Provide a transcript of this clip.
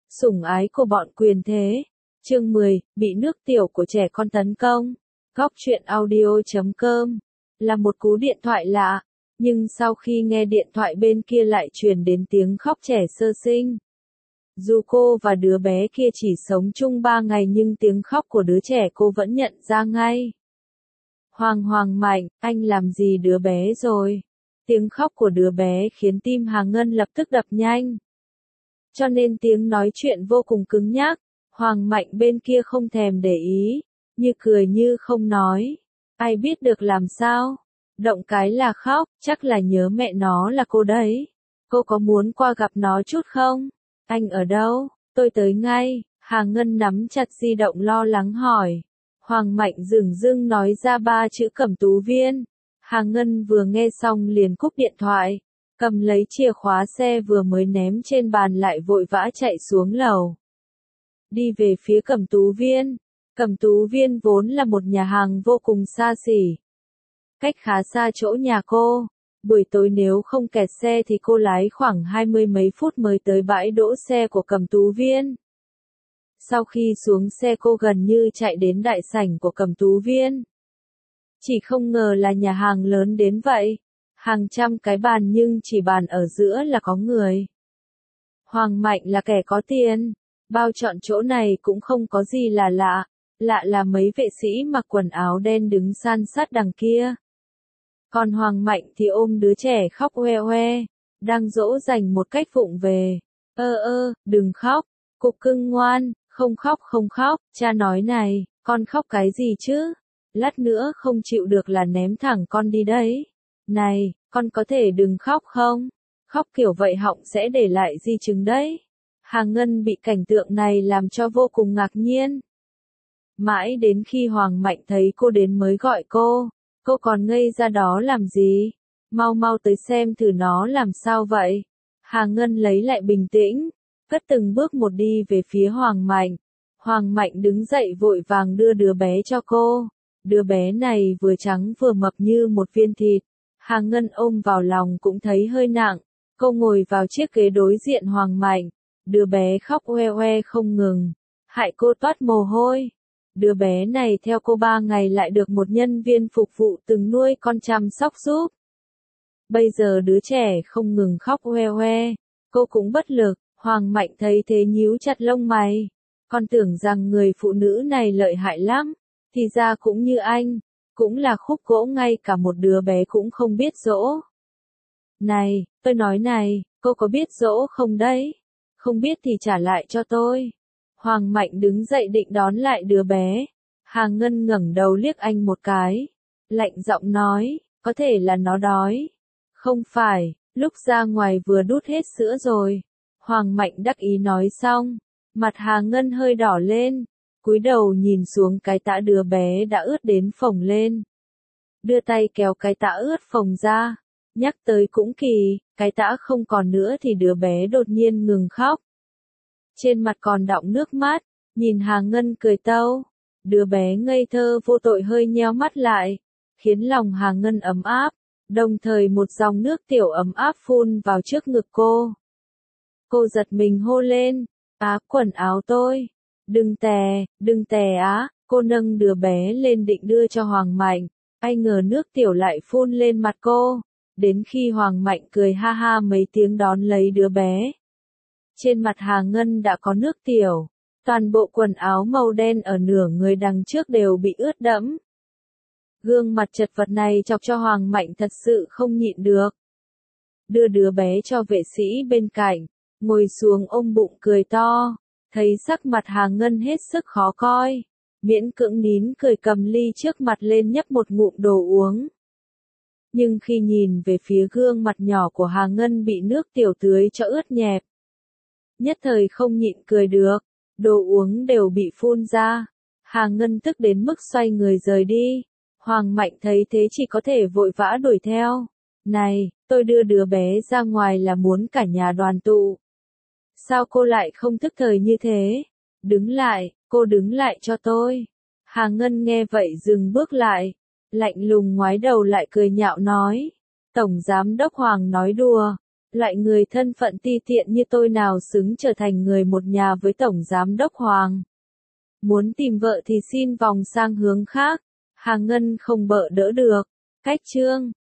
Sủng ái của bọn quyền thế. Chương 10, bị nước tiểu của trẻ con tấn công. Góc truyện audio.com là một cú điện thoại lạ, nhưng sau khi nghe điện thoại bên kia lại truyền đến tiếng khóc trẻ sơ sinh. Dù cô và đứa bé kia chỉ sống chung 3 ngày nhưng tiếng khóc của đứa trẻ cô vẫn nhận ra ngay. Hoàng Mạnh, anh làm gì đứa bé rồi? Tiếng khóc của đứa bé khiến tim Hà Ngân lập tức đập nhanh. Cho nên tiếng nói chuyện vô cùng cứng nhắc. Hoàng Mạnh bên kia không thèm để ý, như cười như không nói. Ai biết được làm sao? Động cái là khóc, chắc là nhớ mẹ nó là cô đấy. Cô có muốn qua gặp nó chút không? Anh ở đâu? Tôi tới ngay. Hà Ngân nắm chặt di động lo lắng hỏi. Hoàng Mạnh dửng dưng nói ra 3 chữ Cẩm Tú Viên. Hà Ngân vừa nghe xong liền cúp điện thoại, cầm lấy chìa khóa xe vừa mới ném trên bàn lại vội vã chạy xuống lầu. Đi về phía Cẩm Tú Viên. Cẩm Tú Viên vốn là một nhà hàng vô cùng xa xỉ, cách khá xa chỗ nhà cô. Buổi tối nếu không kẹt xe thì cô lái khoảng 20 mấy phút mới tới bãi đỗ xe của Cẩm Tú Viên. Sau khi xuống xe cô gần như chạy đến đại sảnh của Cẩm Tú Viên. Chỉ không ngờ là nhà hàng lớn đến vậy. Hàng trăm cái bàn nhưng chỉ bàn ở giữa là có người. Hoàng Mạnh là kẻ có tiền. Bao trọn chỗ này cũng không có gì là lạ. Lạ là mấy vệ sĩ mặc quần áo đen đứng san sát đằng kia. Còn Hoàng Mạnh thì ôm đứa trẻ khóc oe oe. Đang dỗ dành một cách vụng về. Đừng khóc. Cục cưng ngoan. Không khóc, cha nói này, con khóc cái gì chứ? Lát nữa không chịu được là ném thẳng con đi đấy. Này, con có thể đừng khóc không? Khóc kiểu vậy họng sẽ để lại di chứng đấy. Hà Ngân bị cảnh tượng này làm cho vô cùng ngạc nhiên. Mãi đến khi Hoàng Mạnh thấy cô đến mới gọi cô còn ngây ra đó làm gì? Mau tới xem thử nó làm sao vậy? Hà Ngân lấy lại bình tĩnh, cất từng bước một đi về phía Hoàng Mạnh. Hoàng Mạnh đứng dậy vội vàng đưa đứa bé cho cô. Đứa bé này vừa trắng vừa mập như một viên thịt. Hà Ngân ôm vào lòng cũng thấy hơi nặng. Cô ngồi vào chiếc ghế đối diện Hoàng Mạnh. Đứa bé khóc oe oe không ngừng, hại cô toát mồ hôi. Đứa bé này theo cô 3 ngày lại được một nhân viên phục vụ từng nuôi con chăm sóc giúp. Bây giờ đứa trẻ không ngừng khóc oe oe. Cô cũng bất lực. Hoàng Mạnh thấy thế nhíu chặt lông mày. Con tưởng rằng người phụ nữ này lợi hại lắm. Thì ra cũng như anh. Cũng là khúc gỗ ngay cả một đứa bé cũng không biết dỗ. Này, tôi nói này, cô có biết dỗ không đấy? Không biết thì trả lại cho tôi. Hoàng Mạnh đứng dậy định đón lại đứa bé. Hà Ngân ngẩng đầu liếc anh một cái. Lạnh giọng nói, có thể là nó đói. Không phải, lúc ra ngoài vừa đút hết sữa rồi. Hoàng Mạnh đắc ý nói xong. Mặt Hà Ngân hơi đỏ lên. Cúi đầu nhìn xuống cái tã đứa bé đã ướt đến phồng lên. Đưa tay kéo cái tã ướt phồng ra. Nhắc tới cũng kỳ, cái tã không còn nữa thì đứa bé đột nhiên ngừng khóc. Trên mặt còn đọng nước mắt, nhìn Hà Ngân cười tâu. Đứa bé ngây thơ vô tội hơi nheo mắt lại, khiến lòng Hà Ngân ấm áp, đồng thời một dòng nước tiểu ấm áp phun vào trước ngực cô. Cô giật mình hô lên, quần áo tôi. Đừng tè á, cô nâng đứa bé lên định đưa cho Hoàng Mạnh, ai ngờ nước tiểu lại phun lên mặt cô. Đến khi Hoàng Mạnh cười ha ha mấy tiếng đón lấy đứa bé. Trên mặt Hà Ngân đã có nước tiểu, toàn bộ quần áo màu đen ở nửa người đằng trước đều bị ướt đẫm. Gương mặt chật vật này chọc cho Hoàng Mạnh thật sự không nhịn được. Đưa đứa bé cho vệ sĩ bên cạnh, ngồi xuống ôm bụng cười to, thấy sắc mặt Hà Ngân hết sức khó coi. Miễn cưỡng nín cười cầm ly trước mặt lên nhấp một ngụm đồ uống. Nhưng khi nhìn về phía gương mặt nhỏ của Hà Ngân bị nước tiểu tưới cho ướt nhẹp, nhất thời không nhịn cười được, đồ uống đều bị phun ra. Hà Ngân tức đến mức xoay người rời đi. Hoàng Mạnh thấy thế chỉ có thể vội vã đuổi theo. Này, tôi đưa đứa bé ra ngoài là muốn cả nhà đoàn tụ. Sao cô lại không thức thời như thế? Đứng lại, cô đứng lại cho tôi. Hà Ngân nghe vậy dừng bước lại, lạnh lùng ngoái đầu lại cười nhạo nói. Tổng giám đốc Hoàng nói đùa, Loại người thân phận ti tiện như tôi nào xứng trở thành người một nhà với Tổng Giám đốc Hoàng. Muốn tìm vợ thì xin vòng sang hướng khác. Hà Ngân không bợ đỡ được. Cách chương